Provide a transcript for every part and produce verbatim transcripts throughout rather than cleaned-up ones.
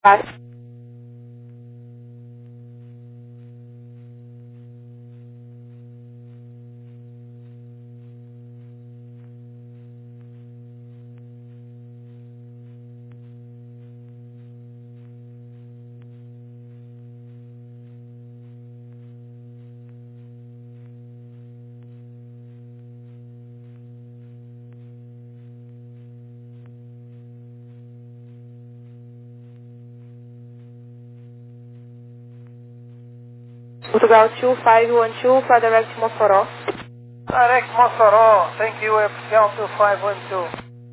Tá. Portugal two five one two para direct Mossoró. Direct Mossoró, thank you, é Portugal two five one two.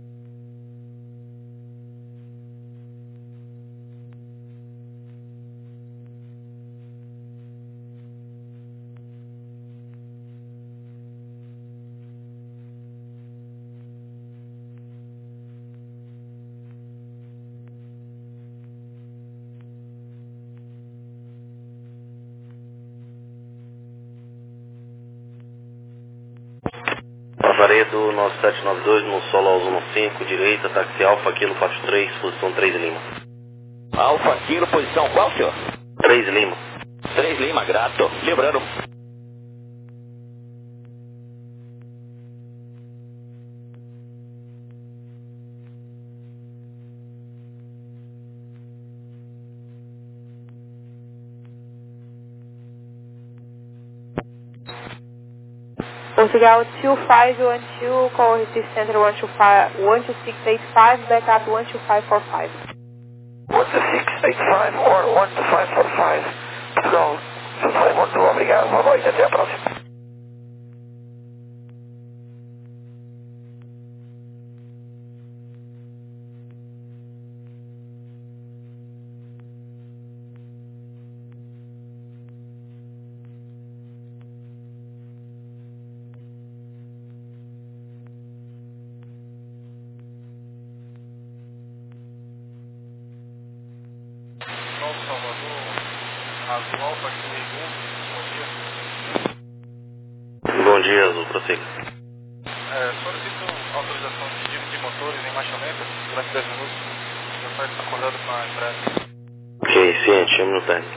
Lavaredo nove sete nove dois, no solo Alzuma cinco, direita, táxi Alfa, Kilo quatro três, posição três Lima. Alfa, Kilo, posição qual, senhor? três Lima. três Lima, grato. Lembrando. Portugal two five one two, call Recife Center one two five one two six eight five, backup one two five four five. one two six eight five or one two five four five. Portugal two five one two, obrigado, boa noite, até a próxima. Bom dia, Azul, prossiga. É, solicito autorização de giro de motores em marcha lenta durante dez minutos. Já está acordado com a empresa. Ok, ciente, chame no técnico.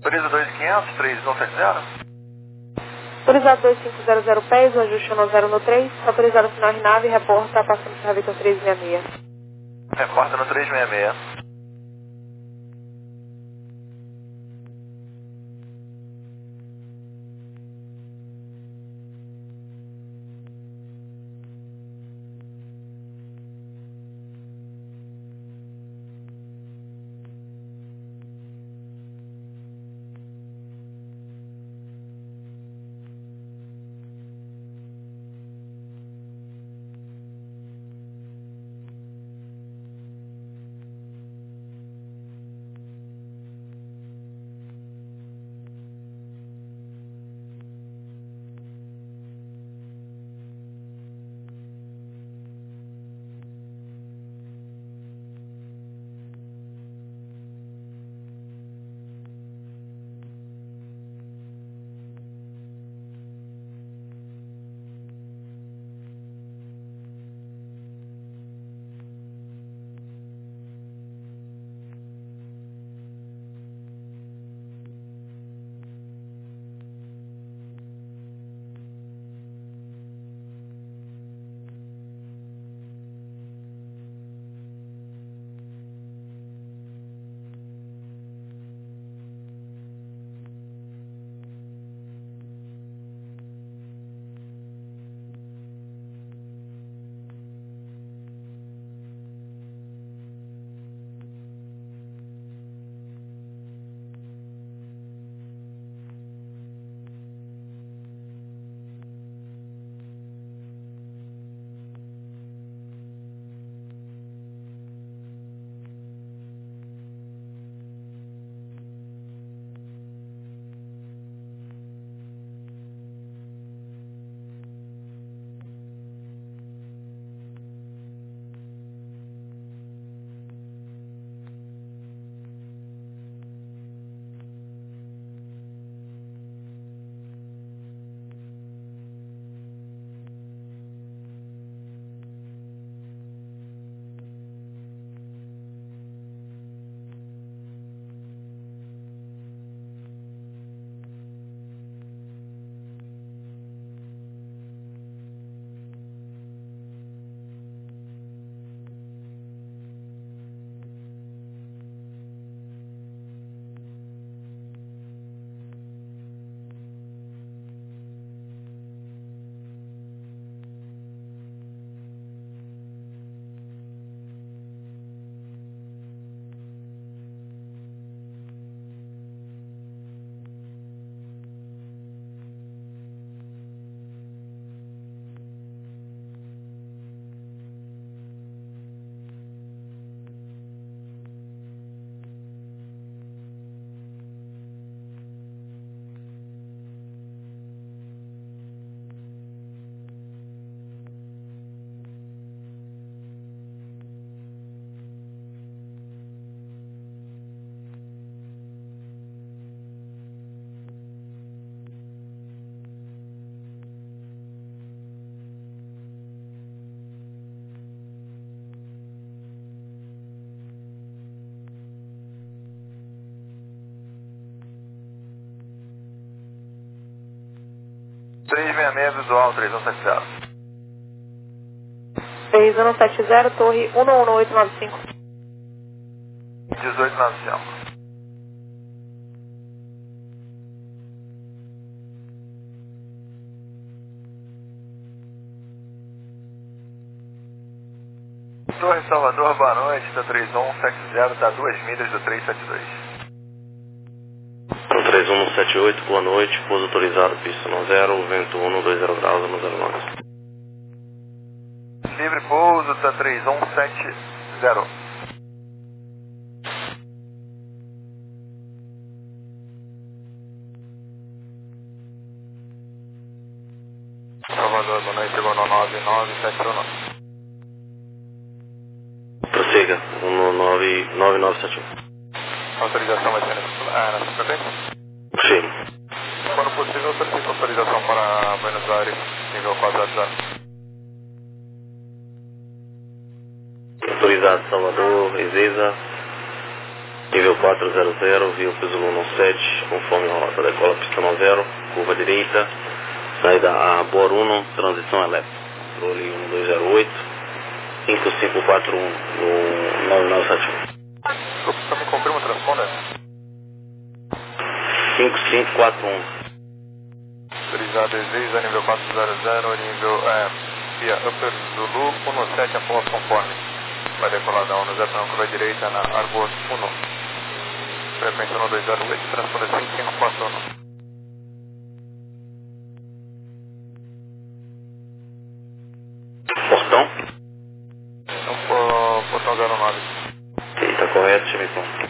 Autoriza dois mil e quinhentos, três um sete zero. Autorizado dois cinco zero zero pés, o ajuste no zero no três. Autorizado final de nave, reporta passando para a Vitor três seis seis. Reporta no três seis seis. três seis seis visual três um sete zero. três um sete zero, torre um um oito nove cinco. dezoito nove cinco. Torre Salvador, boa noite, da três um sete zero, está a duas milhas do três sete dois. Então, três um sete oito, boa noite, pouso autorizado, pista no zero, vento um dois zero graus, no zero nove. Livre pouso, está três um sete zero. Salvador, boa noite, chegou no nove nove sete um. Prossiga, um nove nove sete um. Autorização vai ser nessa, nessa frequência? Sim. Quando possível, solicito autorização para Buenos Aires, nível quatro zero. Autorizado Salvador, Ezeiza, nível quatro zero zero, via peso um sete, conforme a rota, decola pista noventa, curva direita, saída a Bor um, transição elétrica, controle um dois zero oito, cinco cinco quatro um no nove nove sete um. Desculpa, só me confirma o transponder. cinco cinco quatro um. Autorizado desejo a nível quatro zero zero, nível é, via Upper Zulu um sete após conforme. Vai decolar da um zero para curva direita na Arbor um. Frequência um dois zero oito, transponder cinco cinco quatro um. Portão? Então, portão zero nove. Eita, correto, Chimicão.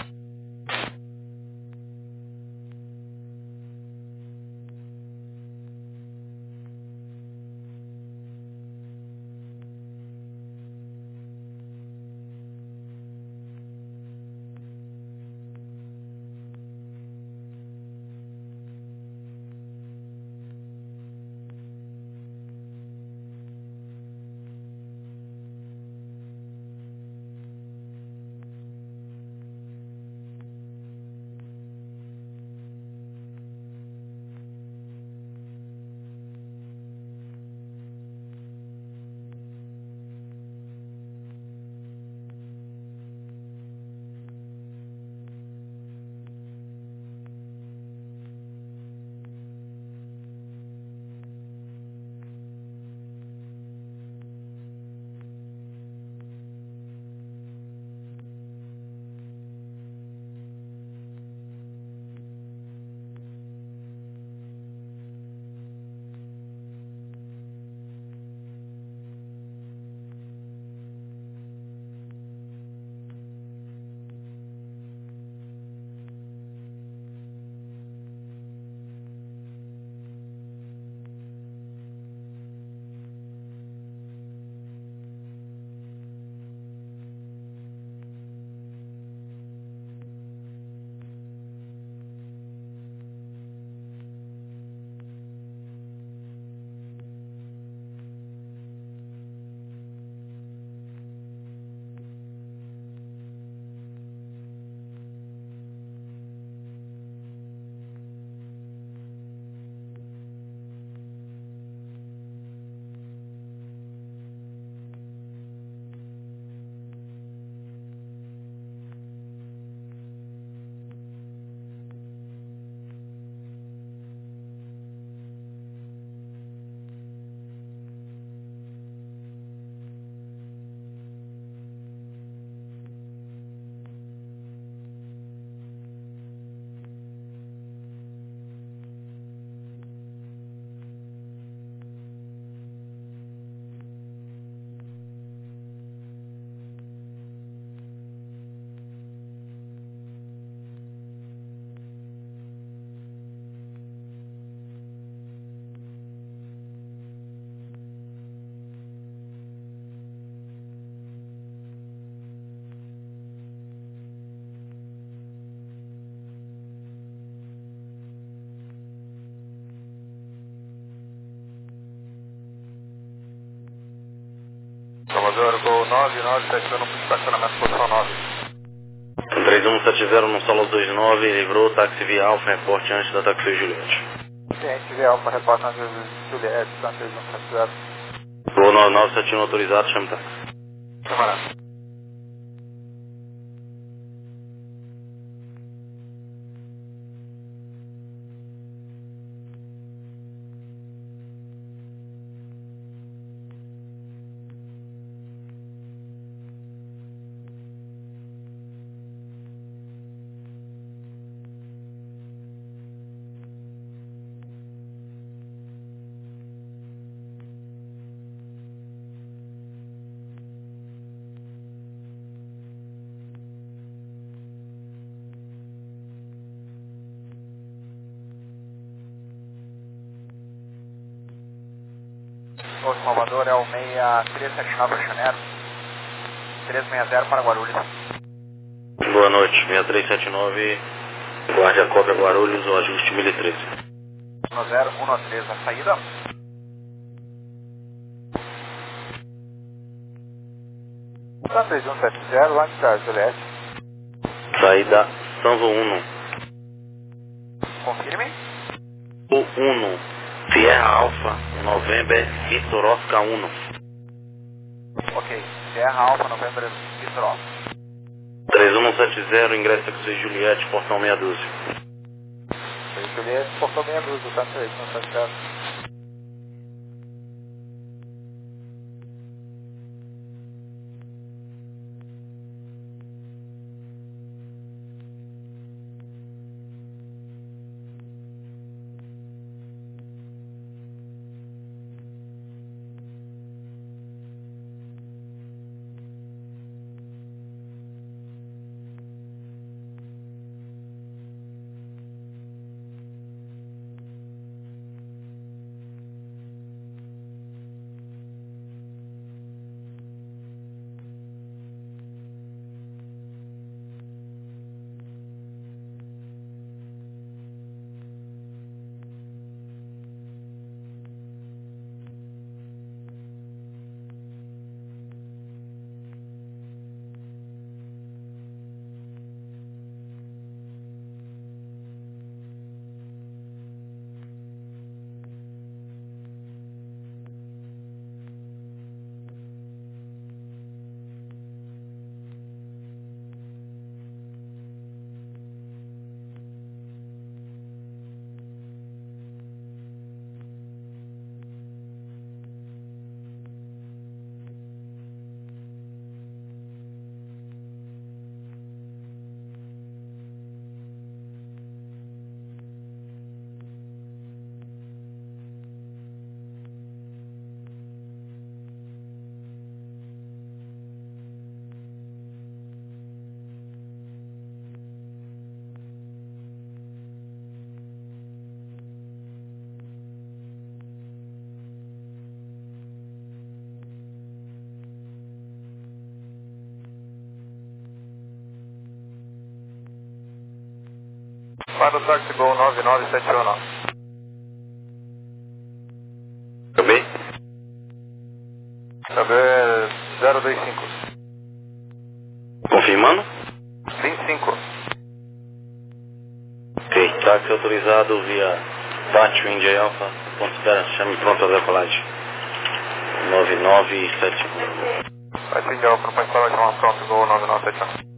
Salvador, Gol nove nove sete zero para estacionamento, posição nove. três um sete zero no solo dois nove, livrou, táxi via Alfa, reporte antes da táxi Juliette. Cliente via Alfa, reporte antes de Juliette, três um sete zero. Gol nove nove sete um autorizado, chame táxi. Camarada. O Salvador é o seis três sete nove para Janeiro, três seis zero para Guarulhos. Boa noite, seis três sete nove, guarde a cópia Guarulhos, o ajuste mil e treze. um zero um três, a saída. três um sete zero, lá de Juliette. Saída Tango um. Confirme. O um. Sierra Alpha, November, Victor Oscar um. Ok. Sierra Alpha, November, Victor Oscar. três um sete zero, ingresso Taxi Juliette, portão meia dúzia. Juliette, portão meia dúzia, tá? três um sete zero. Para o táxi Gol nove nove sete um. Também? Saber zero dois cinco. Confirmando? vinte e cinco. Ok, táxi autorizado via Pátio India Alpha, ponto espera, chame pronto a decolagem. nove nove sete um. Vai ser de Alfa, pode falar chamar pronto, Gol nove nove sete um.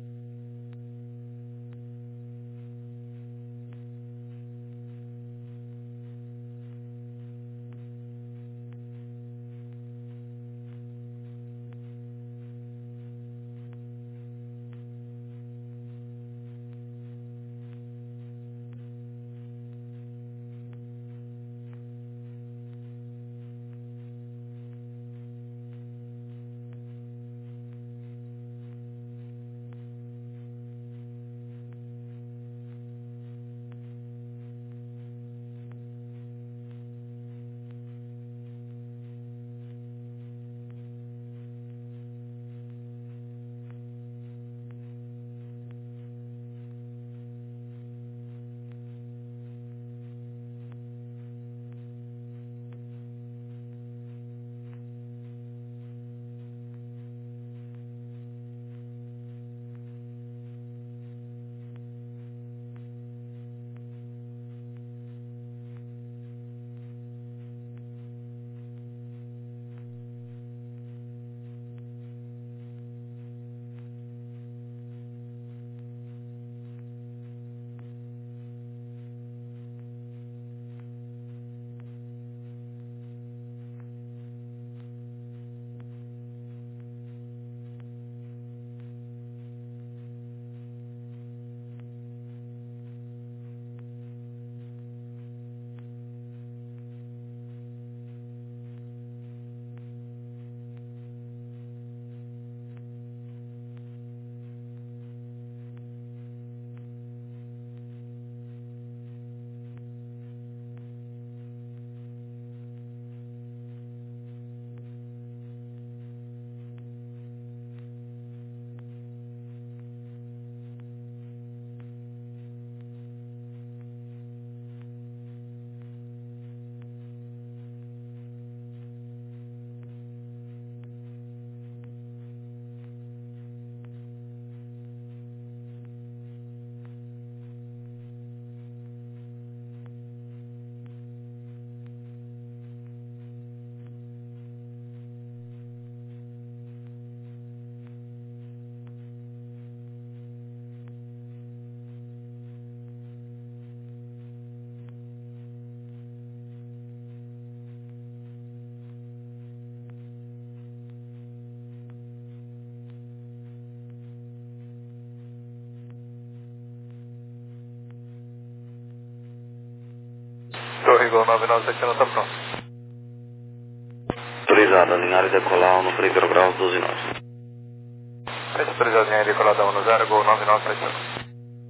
Gol nove nove sete um, tá pronto. Autorizado, alinhar e decolar no Freio Graus doze e nove. Fecha autorizado, alinhar e decolar da um zero, Gol nove nove sete um.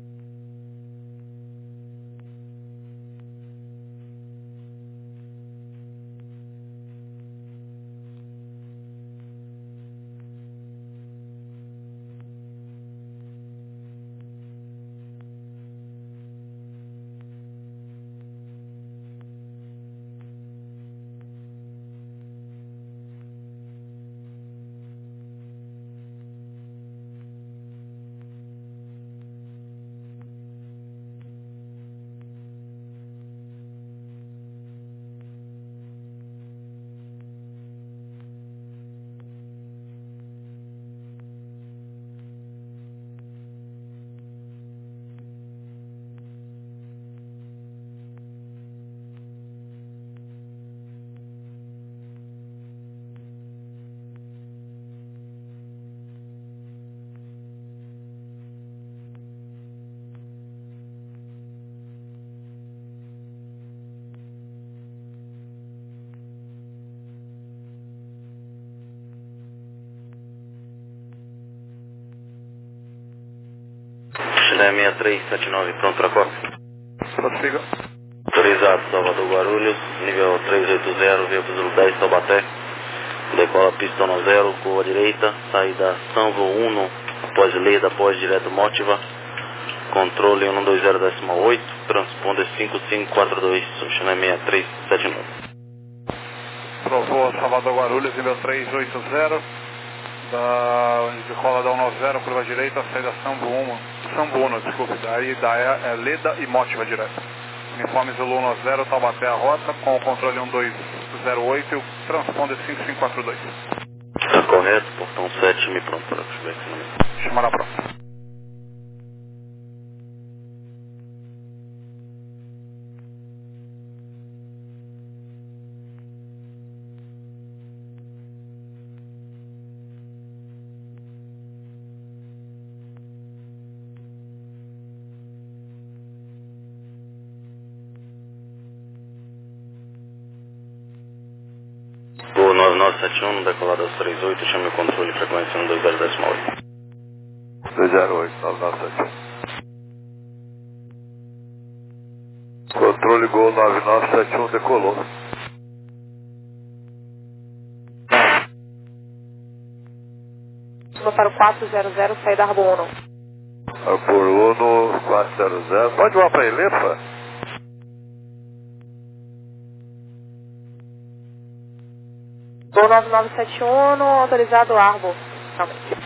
Chile seis três sete nove, pronto para corte. Prossiga. Autorizado, Salvador Guarulhos, nível trezentos e oitenta, via Piso dez, Taubaté. Decola pista no zero, curva direita, saída São Uno, após Leda, após direto Motiva. Controle um dois zero décimo oito, transponder cinco cinco quatro dois, Chile seis três sete nove. Provou Salvador Guarulhos, nível trezentos e oitenta, da, onde decola da um nove zero, curva direita, saída São Uno, São Uno, desculpe, daí da é, Leda e Motiva direto. Uniforme Zulu um nove zero, Taubaté a rota, com o controle um dois zero oito e o transponder cinco cinco quatro dois. Está correto, portão sete, me pronto para feedback. Chamará pronto. Gol nove nove sete um, decolado aos trinta e oito, chame o controle, frequência um dois zero décimo oito. dois zero oito, nove nove sete um. Controle Gol nove nove sete um, decolou. Para o quatro zero zero, saída Arbor Uno. Arbor Uno quatro zero zero. Pode voar para Elefa? Gol nove nove sete um, autorizado Arbor. Realmente.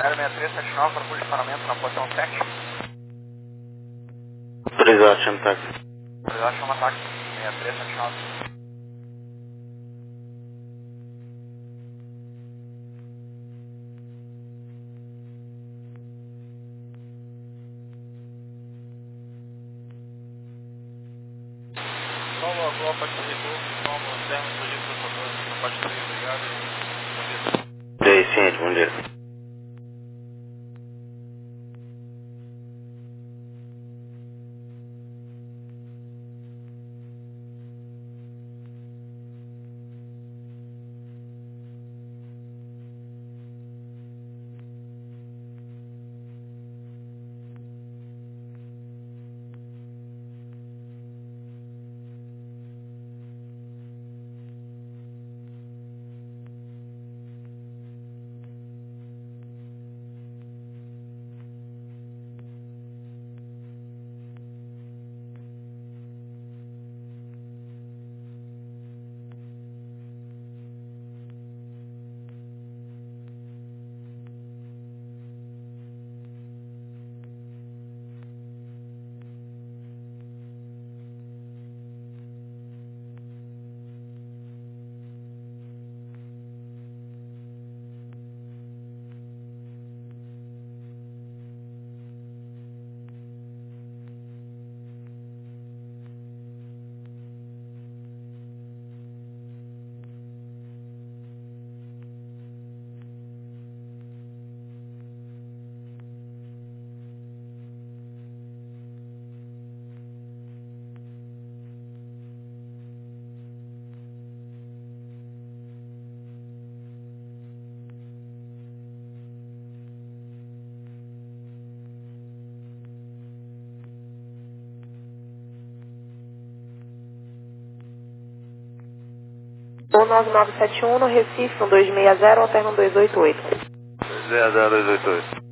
zero seis três sete nove para posicionamento na posição sete. Autorizado, chama táxi. Autorizado, chama táxi. seis três sete nove. Vamos a Globo aqui, vamos termo do Rio Professor, parte três, obrigado e bom dia. três, ciente, bom dia. um nove nove sete um no Recife, um dois seis zero, alterno dois oito oito. zero zero dois oito oito.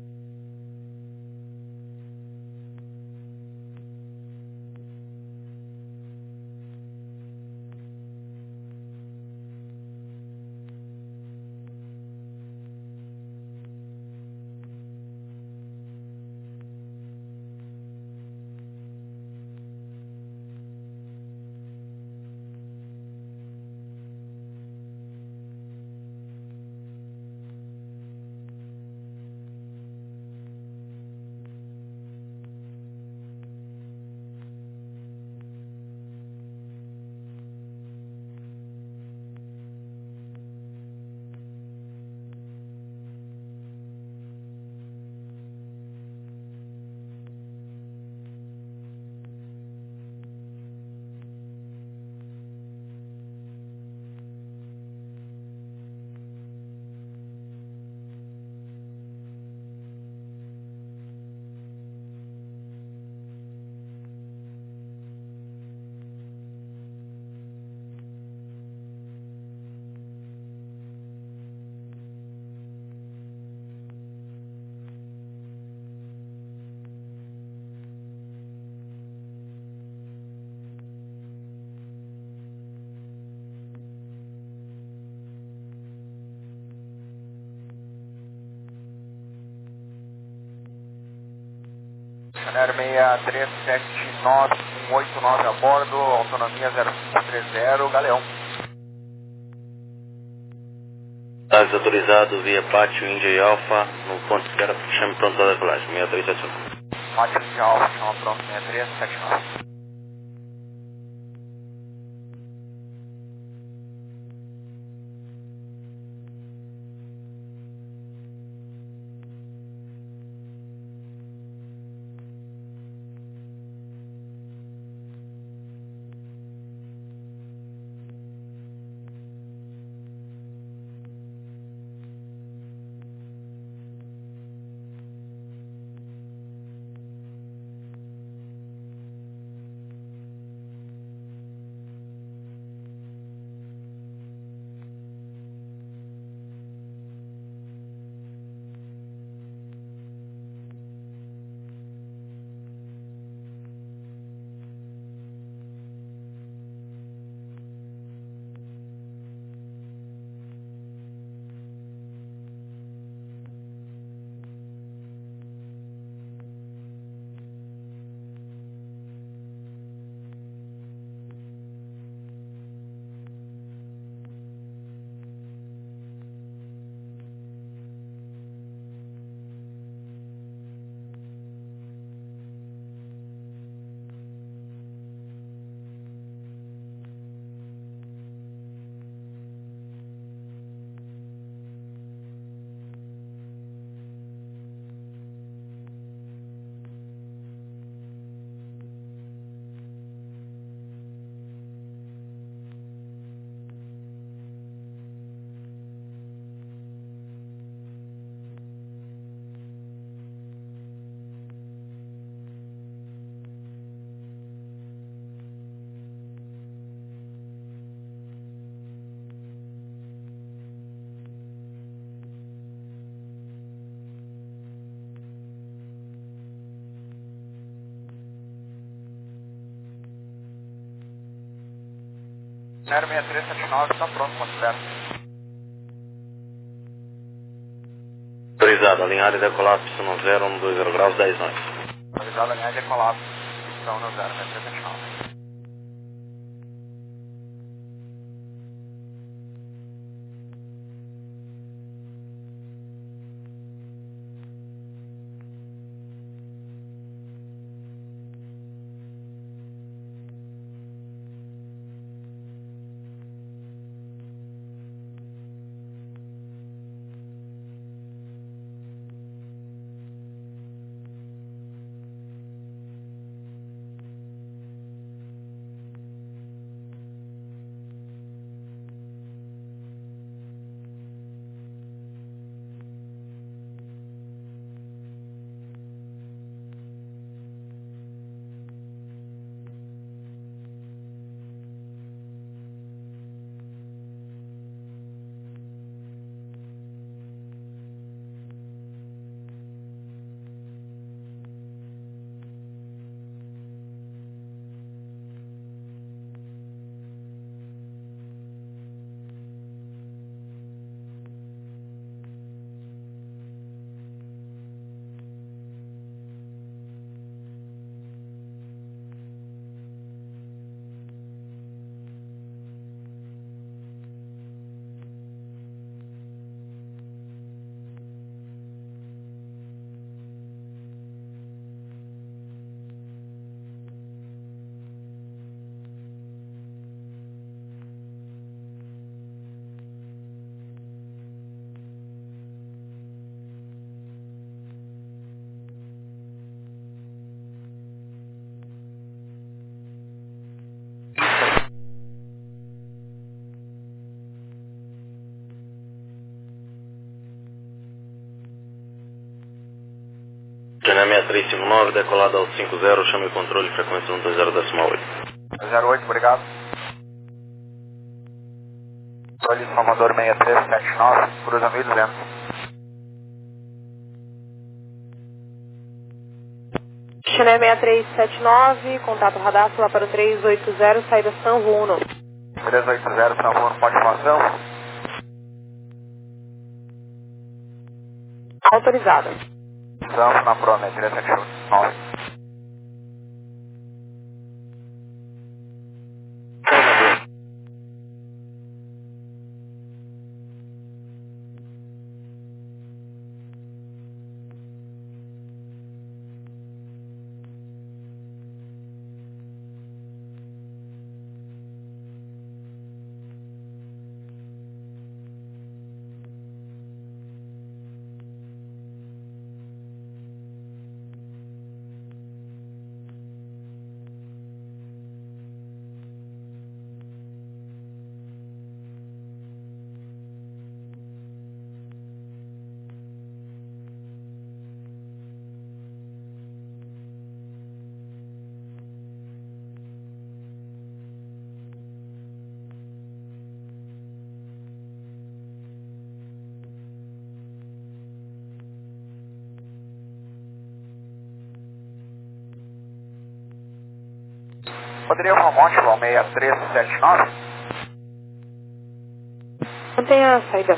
Funcionário seis três sete nove um oito nove a bordo, autonomia zero cinco três zero, Galeão. Táxi autorizado via Pátio Índia e Alfa, no ponto de espera, chame pronto da decolagem, seis três sete nove. Pátio Índia Alfa, chama pronto seis três sete nove. zero seis três sete nove, está pronto, quando estiver. Autorizado, alinhar e decolar pista zero um dois zero graus, dez nós. Autorizado, alinhar e decolar pista no zero seis três sete nove. China seis três cinco nove, decolada ao cinco zero, chame o controle, frequência um dois zero decimal oito. zero oito, obrigado. Controle Salvador seis três sete nove, cruza mil e duzentos. China seis três sete nove, contato radar lá para o três oito zero, saída São Bruno. três oito zero, São Bruno, pode informação. Autorizada. Estamos na Pro, né? três sete nove. Poderia uma Montreal seis três sete nove? Mantenha a saída.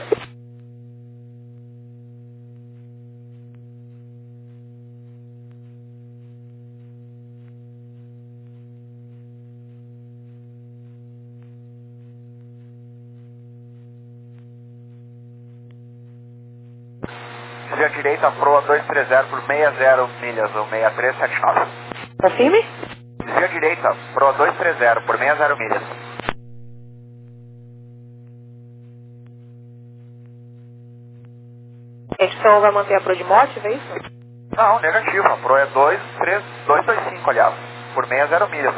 Desvia direita Pro dois três zero por sessenta milhas, ou seis três sete nove. Tá firme? Desvia direita Pro dois três zero por sessenta milhas. A gente vai manter a Prodimote, é isso? Não, negativo. A Pro é dois três dois dois cinco, aliás, por sessenta milhas.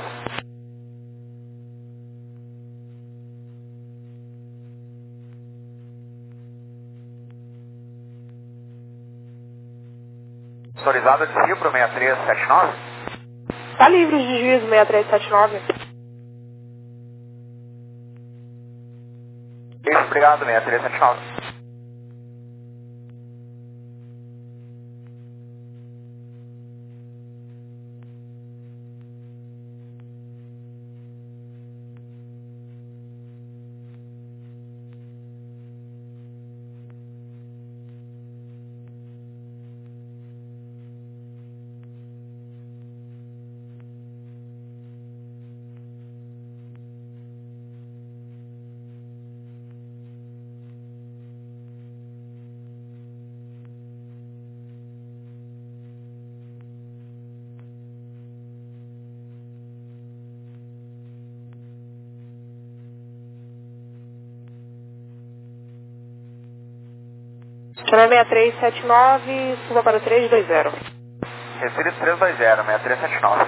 Autorizado o desvio para o seis três sete nove? Tá livre de juízo seis três sete nove. Isso, obrigado, seis três sete nove. Channel seis três sete nove, suba para três dois zero. Recife três dois zero, seis três sete nove.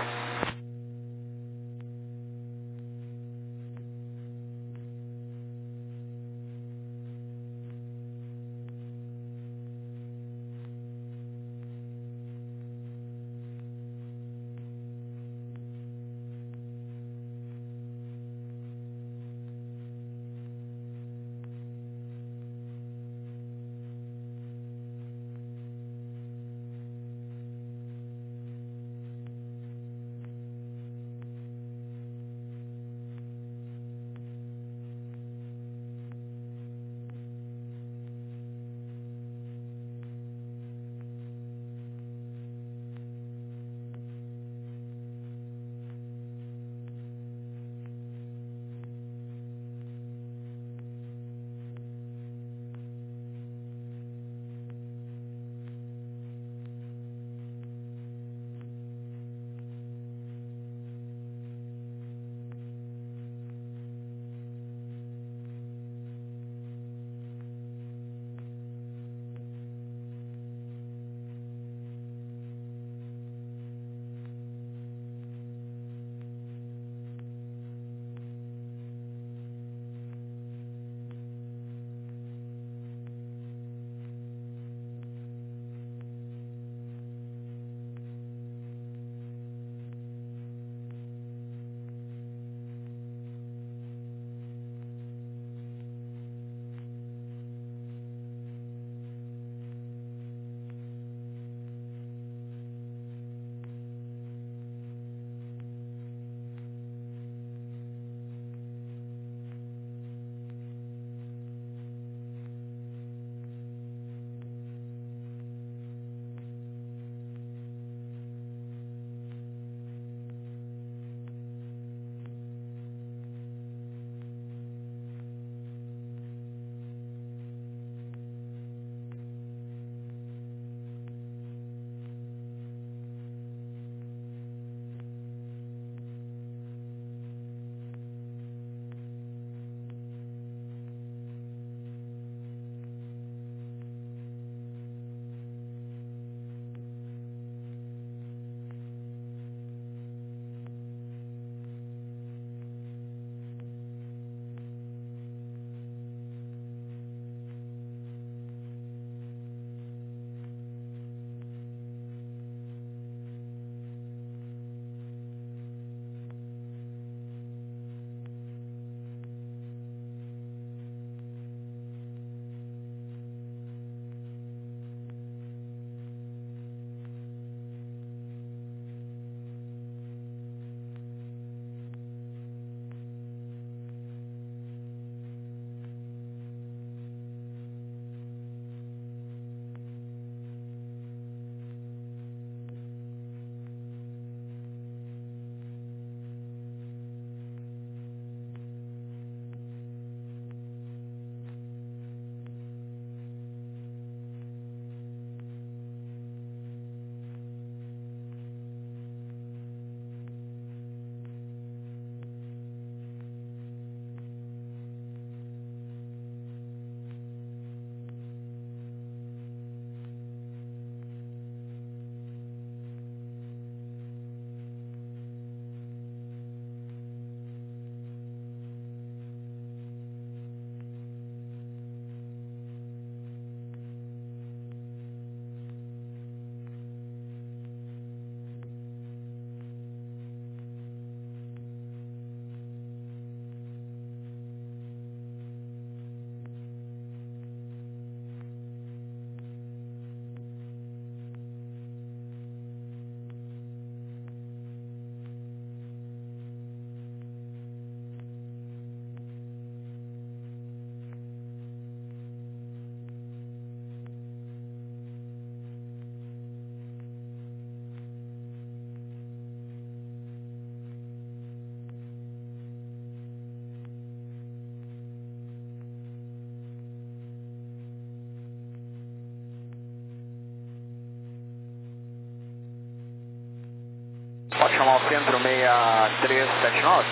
Pode chamar o centro seis três sete nove?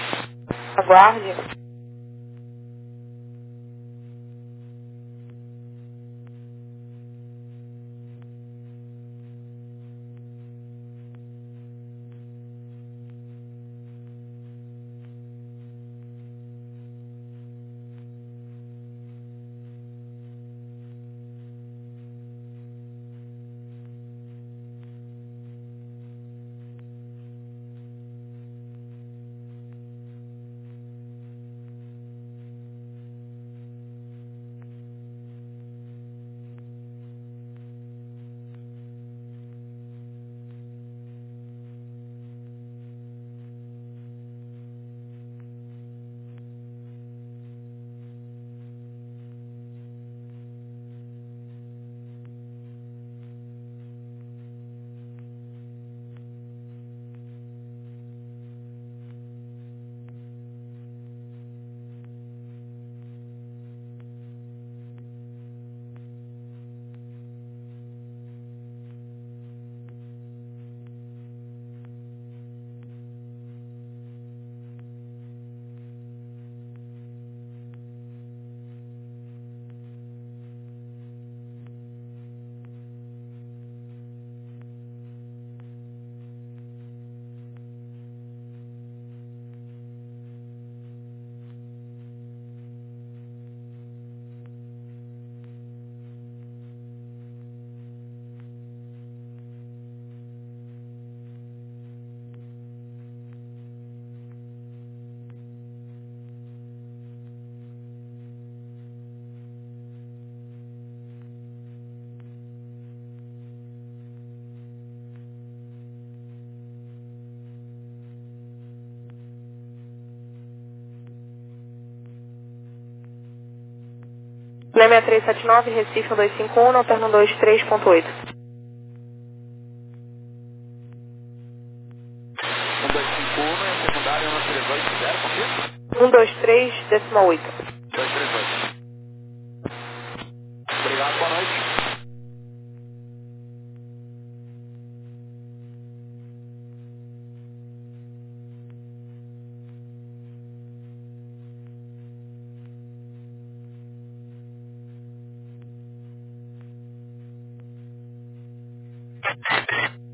Aguarde. Leme seis sete nove, Recife um dois cinco um, Noterno dois três ponto oito. um dois cinco um, é secundário um três oito zero, confirma? um dois três, décimo oito. dois três oito. Obrigado, boa noite. Thank you.